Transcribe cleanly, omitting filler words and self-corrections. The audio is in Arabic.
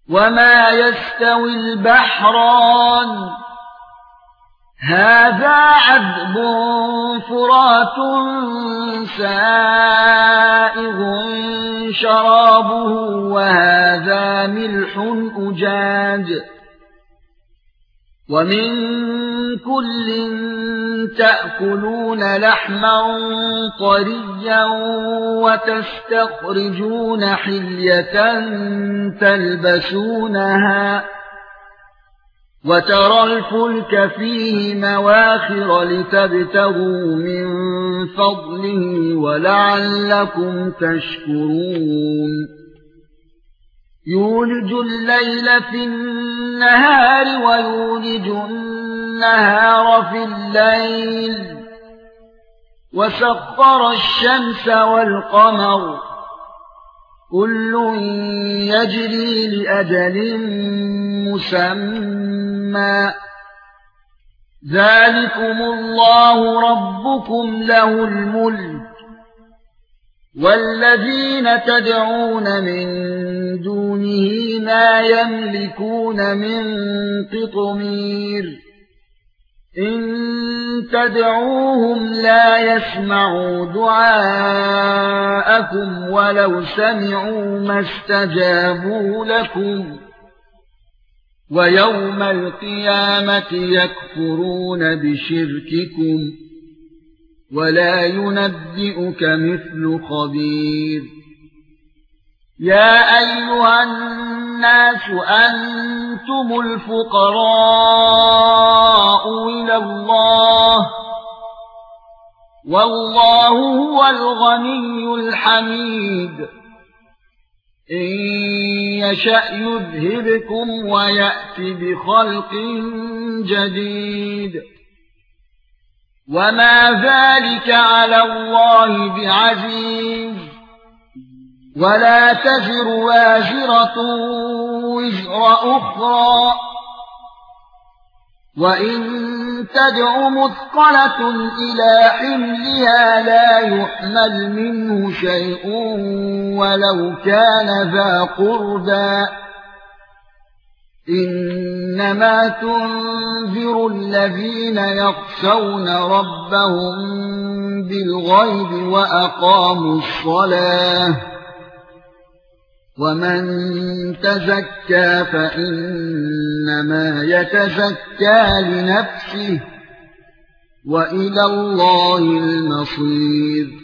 وما يستوي البحران هذا عذب فرات سائغ شرابه وهذا ملح أجاج ومن كل تأكلون لحما طريا وتستخرجون حلية تلبسونها وترى الفلك فيه مواخر لتبتغوا من فضله ولعلكم تشكرون يولج الليل في النهار ويولج النهار في الليل وسخر الشمس والقمر كل يجري لأجل مسمى ذلكم الله ربكم له الملك والذين تدعون من دونه ما يملكون من قطمير إن تدعوهم لا يسمعوا دعاءكم ولو سمعوا ما استجابوا لكم ويوم القيامة يكفرون بشرككم ولا ينبئك مثل خبير يا أيها الناس أنتم الفقراء إلى الله والله هو الغني الحميد إن يشأ يذهبكم ويأتي بخلق جديد وما ذلك على الله بعزيز ولا تزر وازرة وزر أخرى وإن تدع مثقلة إلى حملها لا يحمل منه شيء ولو كان ذا قربى إنما تنذر الذين يخشون ربهم بالغيب وأقاموا الصلاة ومن تزكى فإنما يتزكى لنفسه وإلى الله المصير